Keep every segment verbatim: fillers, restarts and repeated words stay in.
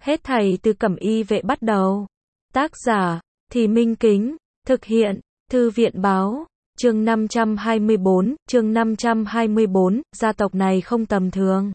Hết thảy từ Cẩm Y Vệ bắt đầu. Tác giả, Thì Minh Kính, thực hiện, Thư viện báo, chương năm trăm hai mươi bốn, chương năm trăm hai mươi bốn, gia tộc này không tầm thường.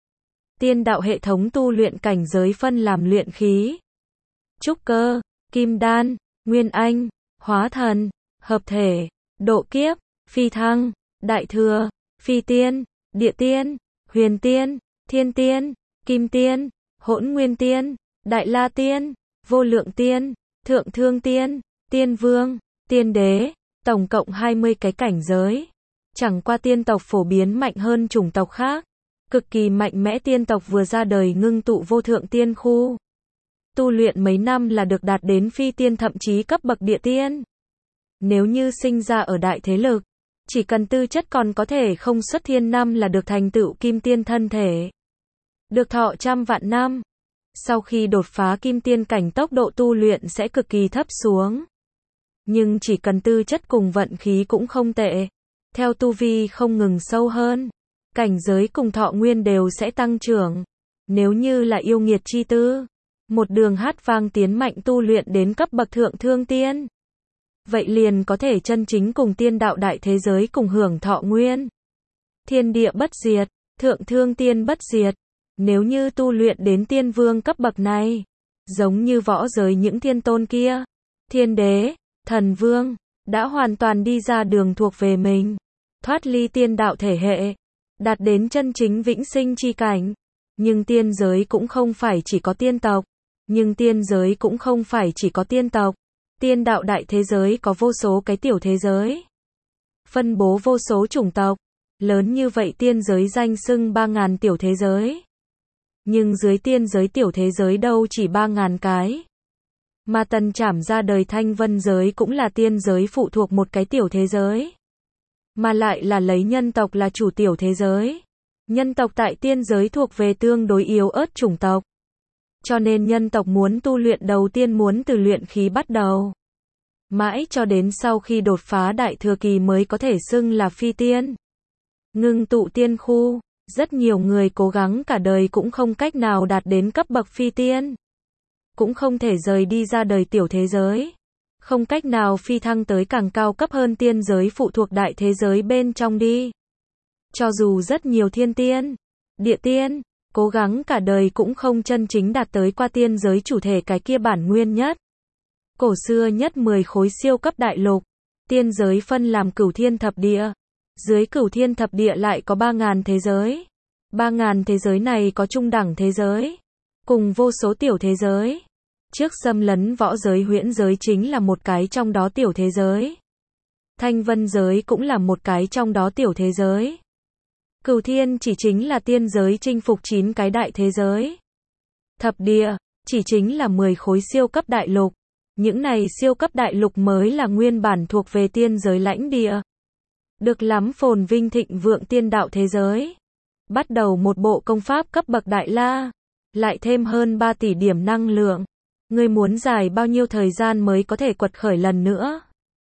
Tiên đạo hệ thống tu luyện cảnh giới phân làm luyện khí, trúc cơ, kim đan, nguyên anh, hóa thần, hợp thể, độ kiếp, phi thăng, đại thừa, phi tiên, địa tiên, huyền tiên, thiên tiên, kim tiên, hỗn nguyên tiên, đại la tiên, vô lượng tiên, thượng thương tiên, tiên vương, tiên đế, tổng cộng hai mươi cái cảnh giới. Chẳng qua tiên tộc phổ biến mạnh hơn chủng tộc khác. Cực kỳ mạnh mẽ tiên tộc vừa ra đời ngưng tụ vô thượng tiên khu. Tu luyện mấy năm là được đạt đến phi tiên thậm chí cấp bậc địa tiên. Nếu như sinh ra ở đại thế lực, chỉ cần tư chất còn có thể không xuất thiên năm là được thành tựu kim tiên thân thể. Được thọ trăm vạn năm. Sau khi đột phá kim tiên cảnh tốc độ tu luyện sẽ cực kỳ thấp xuống. Nhưng chỉ cần tư chất cùng vận khí cũng không tệ. Theo tu vi không ngừng sâu hơn, cảnh giới cùng thọ nguyên đều sẽ tăng trưởng. Nếu như là yêu nghiệt chi tư, một đường hát vang tiến mạnh tu luyện đến cấp bậc thượng thương tiên. Vậy liền có thể chân chính cùng tiên đạo đại thế giới cùng hưởng thọ nguyên. Thiên địa bất diệt, thượng thương tiên bất diệt. Nếu như tu luyện đến tiên vương cấp bậc này, giống như võ giới những thiên tôn kia, thiên đế, thần vương, đã hoàn toàn đi ra đường thuộc về mình, thoát ly tiên đạo thể hệ, đạt đến chân chính vĩnh sinh chi cảnh. Nhưng tiên giới cũng không phải chỉ có tiên tộc, nhưng tiên giới cũng không phải chỉ có tiên tộc. Tiên đạo đại thế giới có vô số cái tiểu thế giới, phân bố vô số chủng tộc, lớn như vậy tiên giới danh xưng ba ngàn tiểu thế giới. Nhưng dưới tiên giới tiểu thế giới đâu chỉ ba ngàn cái. Mà Tần Trảm ra đời Thanh Vân giới cũng là tiên giới phụ thuộc một cái tiểu thế giới. Mà lại là lấy nhân tộc là chủ tiểu thế giới. Nhân tộc tại tiên giới thuộc về tương đối yếu ớt chủng tộc. Cho nên nhân tộc muốn tu luyện đầu tiên muốn từ luyện khí bắt đầu. Mãi cho đến sau khi đột phá đại thừa kỳ mới có thể xưng là phi tiên. Ngưng tụ tiên khu, rất nhiều người cố gắng cả đời cũng không cách nào đạt đến cấp bậc phi tiên. Cũng không thể rời đi ra đời tiểu thế giới. Không cách nào phi thăng tới càng cao cấp hơn tiên giới phụ thuộc đại thế giới bên trong đi. Cho dù rất nhiều thiên tiên, địa tiên, cố gắng cả đời cũng không chân chính đạt tới qua tiên giới chủ thể cái kia bản nguyên nhất. Cổ xưa nhất mười khối siêu cấp đại lục, tiên giới phân làm cửu thiên thập địa. Dưới cửu thiên thập địa lại có ba ngàn thế giới. ba ngàn thế giới này có trung đẳng thế giới, cùng vô số tiểu thế giới. Trước xâm lấn võ giới huyễn giới chính là một cái trong đó tiểu thế giới. Thanh vân giới cũng là một cái trong đó tiểu thế giới. Cửu thiên chỉ chính là tiên giới chinh phục chín cái đại thế giới. Thập địa, chỉ chính là mười khối siêu cấp đại lục. Những này siêu cấp đại lục mới là nguyên bản thuộc về tiên giới lãnh địa. Được lắm phồn vinh thịnh vượng tiên đạo thế giới. Bắt đầu một bộ công pháp cấp bậc đại la. Lại thêm hơn ba tỷ điểm năng lượng. Ngươi muốn dài bao nhiêu thời gian mới có thể quật khởi lần nữa?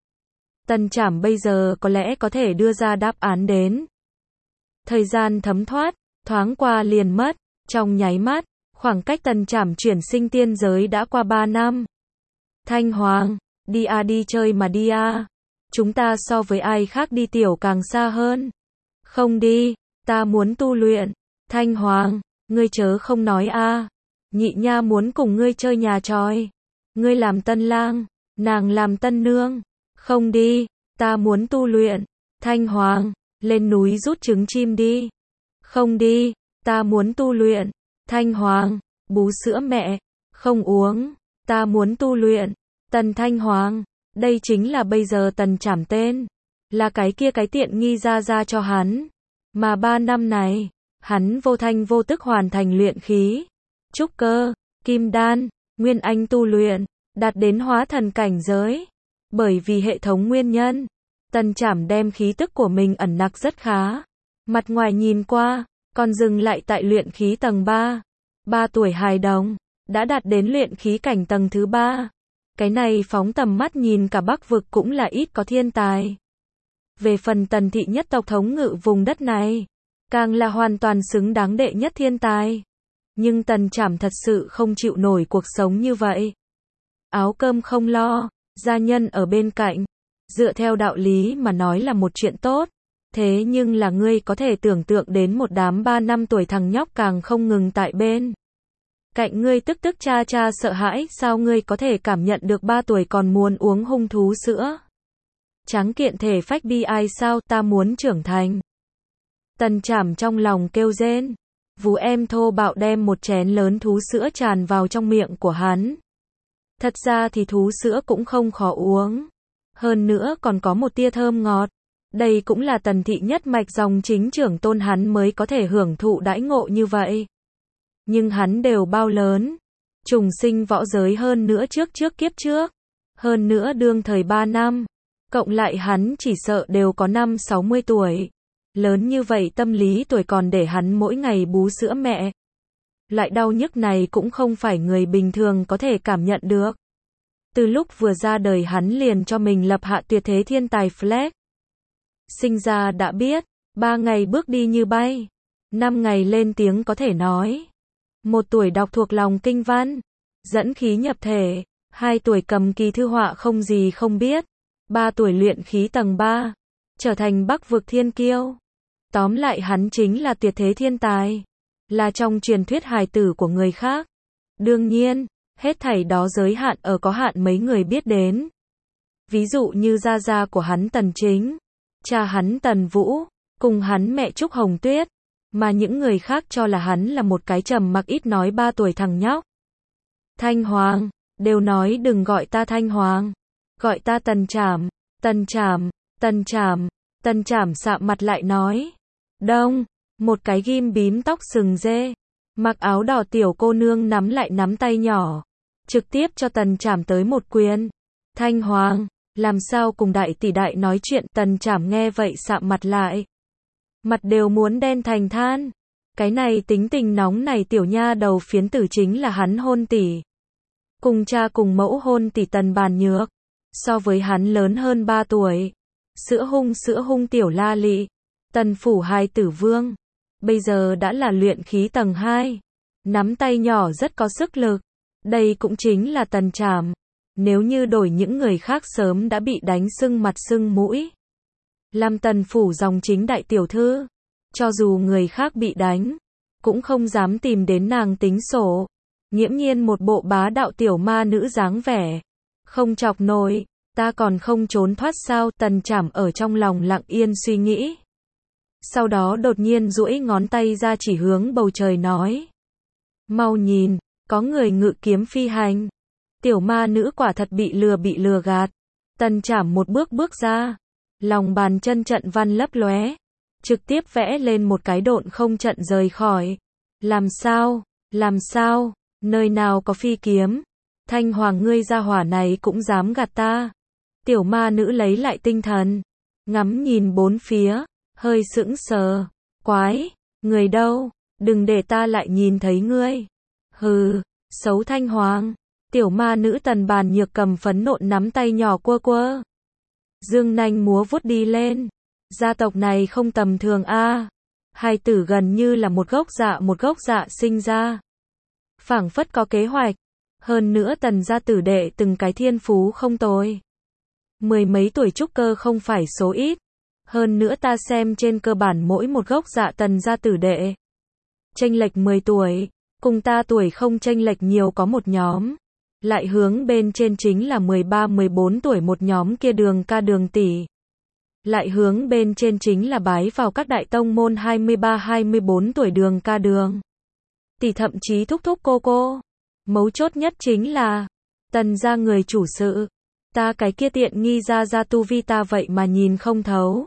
Tần Trảm bây giờ có lẽ có thể đưa ra đáp án đến. Thời gian thấm thoát, thoáng qua liền mất, trong nháy mắt, khoảng cách Tần Trảm chuyển sinh tiên giới đã qua ba năm. Thanh Hoàng, đi a đi chơi mà đi a. Chúng ta so với ai khác đi tiểu càng xa hơn. Không đi, ta muốn tu luyện. Thanh Hoàng, ngươi chớ không nói a. Nhị nha muốn cùng ngươi chơi nhà tròi. Ngươi làm tân lang, nàng làm tân nương. Không đi, ta muốn tu luyện. Thanh Hoàng, lên núi rút trứng chim đi. Không đi, ta muốn tu luyện. Thanh Hoàng, bú sữa mẹ. Không uống, ta muốn tu luyện. Tần Thanh Hoàng, đây chính là bây giờ Tần Trảm tên. Là cái kia cái tiện nghi ra ra cho hắn. Mà ba năm này, hắn vô thanh vô tức hoàn thành luyện khí, trúc cơ, kim đan, nguyên anh tu luyện, đạt đến hóa thần cảnh giới. Bởi vì hệ thống nguyên nhân, Tần Trảm đem khí tức của mình ẩn nặc rất khá. Mặt ngoài nhìn qua, còn dừng lại tại luyện khí tầng ba. ba tuổi hài đồng, đã đạt đến luyện khí cảnh tầng thứ ba. Cái này phóng tầm mắt nhìn cả Bắc vực cũng là ít có thiên tài. Về phần Tần thị nhất tộc thống ngự vùng đất này, càng là hoàn toàn xứng đáng đệ nhất thiên tài. Nhưng Tần Trảm thật sự không chịu nổi cuộc sống như vậy. Áo cơm không lo, gia nhân ở bên cạnh, dựa theo đạo lý mà nói là một chuyện tốt. Thế nhưng là ngươi có thể tưởng tượng đến một đám ba năm tuổi thằng nhóc càng không ngừng tại bên cạnh ngươi tức tức cha cha sợ hãi, sao ngươi có thể cảm nhận được ba tuổi còn muốn uống hung thú sữa? Tráng kiện thể phách bi ai sao, ta muốn trưởng thành. Tần Trảm trong lòng kêu rên. Vú em thô bạo đem một chén lớn thú sữa tràn vào trong miệng của hắn. Thật ra thì thú sữa cũng không khó uống. Hơn nữa còn có một tia thơm ngọt. Đây cũng là Tần thị nhất mạch dòng chính trưởng tôn hắn mới có thể hưởng thụ đãi ngộ như vậy. Nhưng hắn đều bao lớn. Trùng sinh võ giới hơn nữa trước trước kiếp trước. Hơn nữa đương thời ba năm. Cộng lại hắn chỉ sợ đều có năm sáu mươi tuổi. Lớn như vậy tâm lý tuổi còn để hắn mỗi ngày bú sữa mẹ. Loại đau nhức này cũng không phải người bình thường có thể cảm nhận được. Từ lúc vừa ra đời hắn liền cho mình lập hạ tuyệt thế thiên tài flag. Sinh ra đã biết, ba ngày bước đi như bay, năm ngày lên tiếng có thể nói, một tuổi đọc thuộc lòng kinh văn, dẫn khí nhập thể, hai tuổi cầm kỳ thư họa không gì không biết, ba tuổi luyện khí tầng ba, trở thành Bắc vực thiên kiêu. Tóm lại hắn chính là tuyệt thế thiên tài, là trong truyền thuyết hài tử của người khác. Đương nhiên, hết thảy đó giới hạn ở có hạn mấy người biết đến. Ví dụ như gia gia của hắn Tần Chính, cha hắn Tần Vũ, cùng hắn mẹ Trúc Hồng Tuyết, mà những người khác cho là hắn là một cái trầm mặc ít nói ba tuổi thằng nhóc. Thanh Hoàng, đều nói đừng gọi ta Thanh Hoàng, gọi ta Tần Trảm, Tần Trảm, Tần Trảm, Tần Trảm sạm mặt lại nói. Đông, một cái ghim bím tóc sừng dê, mặc áo đỏ tiểu cô nương nắm lại nắm tay nhỏ, trực tiếp cho Tần Trảm tới một quyền. Thanh Hoàng, làm sao cùng đại tỷ đại nói chuyện? Tần Trảm nghe vậy sạm mặt lại, mặt đều muốn đen thành than. Cái này tính tình nóng này tiểu nha đầu phiến tử chính là hắn hôn tỷ, cùng cha cùng mẫu hôn tỷ Tần Bàn Nhược, so với hắn lớn hơn ba tuổi. Sữa hung sữa hung tiểu la lị, Tần phủ hai tử vương, bây giờ đã là luyện khí tầng hai, nắm tay nhỏ rất có sức lực. Đây cũng chính là Tần Trảm. Nếu như đổi những người khác sớm đã bị đánh sưng mặt sưng mũi. Làm Tần phủ dòng chính đại tiểu thư, cho dù người khác bị đánh, cũng không dám tìm đến nàng tính sổ. Nghiễm nhiên một bộ bá đạo tiểu ma nữ dáng vẻ, không chọc nổi, ta còn không trốn thoát sao? Tần Trảm ở trong lòng lặng yên suy nghĩ. Sau đó đột nhiên duỗi ngón tay ra chỉ hướng bầu trời nói. Mau nhìn, có người ngự kiếm phi hành. Tiểu ma nữ quả thật bị lừa bị lừa gạt. Tần Trảm một bước bước ra, lòng bàn chân trận văn lấp lóe, trực tiếp vẽ lên một cái độn không trận rời khỏi. Làm sao, làm sao, nơi nào có phi kiếm? Thanh Hoàng ngươi gia hỏa này cũng dám gạt ta. Tiểu ma nữ lấy lại tinh thần, ngắm nhìn bốn phía, hơi sững sờ. Quái, người đâu? Đừng để ta lại nhìn thấy ngươi. Hừ, xấu Thanh Hoàng. Tiểu ma nữ Tần Bàn Nhược cầm phấn nộn nắm tay nhỏ quơ quơ, dương nanh múa vuốt đi lên. Gia tộc này không tầm thường a. À. Hai tử gần như là một gốc dạ một gốc dạ sinh ra, phảng phất có kế hoạch. Hơn nữa Tần gia tử đệ từng cái thiên phú không tồi, mười mấy tuổi trúc cơ không phải số ít. Hơn nữa ta xem trên cơ bản mỗi một gốc dạ Tần gia tử đệ chênh lệch mười tuổi, cùng ta tuổi không chênh lệch nhiều có một nhóm. Lại hướng bên trên chính là mười ba mười bốn tuổi một nhóm kia Đường ca Đường tỷ. Lại hướng bên trên chính là bái vào các đại tông môn hai mươi ba hai mươi bốn tuổi Đường ca Đường tỷ, thậm chí thúc thúc cô cô. Mấu chốt nhất chính là Tần gia người chủ sự, ta cái kia tiện nghi ra ra tu vi ta vậy mà nhìn không thấu.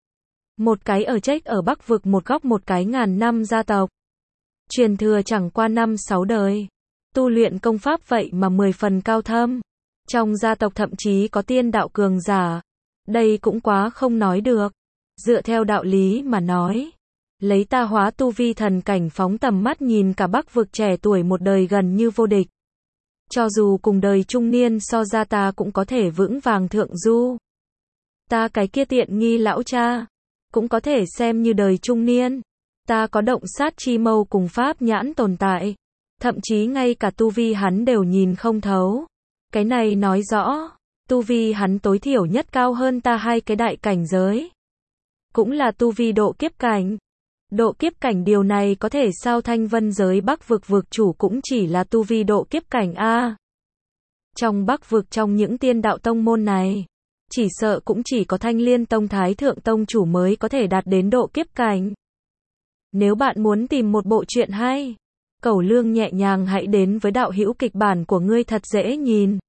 Một cái ở trách ở Bắc vực một góc, một cái ngàn năm gia tộc, truyền thừa chẳng qua năm sáu đời, tu luyện công pháp vậy mà mười phần cao thâm. Trong gia tộc thậm chí có tiên đạo cường giả. Đây cũng quá không nói được. Dựa theo đạo lý mà nói, lấy ta hóa tu vi thần cảnh phóng tầm mắt nhìn cả Bắc vực trẻ tuổi một đời gần như vô địch. Cho dù cùng đời trung niên so ra ta cũng có thể vững vàng thượng du. Ta cái kia tiện nghi lão cha, cũng có thể xem như đời trung niên. Ta có động sát chi mâu cùng pháp nhãn tồn tại. Thậm chí ngay cả tu vi hắn đều nhìn không thấu. Cái này nói rõ, tu vi hắn tối thiểu nhất cao hơn ta hai cái đại cảnh giới. Cũng là tu vi độ kiếp cảnh. Độ kiếp cảnh điều này có thể sao Thanh Vân giới Bắc vực vực chủ cũng chỉ là tu vi độ kiếp cảnh a. Trong Bắc vực trong những tiên đạo tông môn này, chỉ sợ cũng chỉ có Thanh Liên Tông Thái Thượng Tông chủ mới có thể đạt đến độ kiếp cảnh. Nếu bạn muốn tìm một bộ truyện hay, Cẩu Lương nhẹ nhàng hãy đến với đạo hữu kịch bản của ngươi thật dễ nhìn.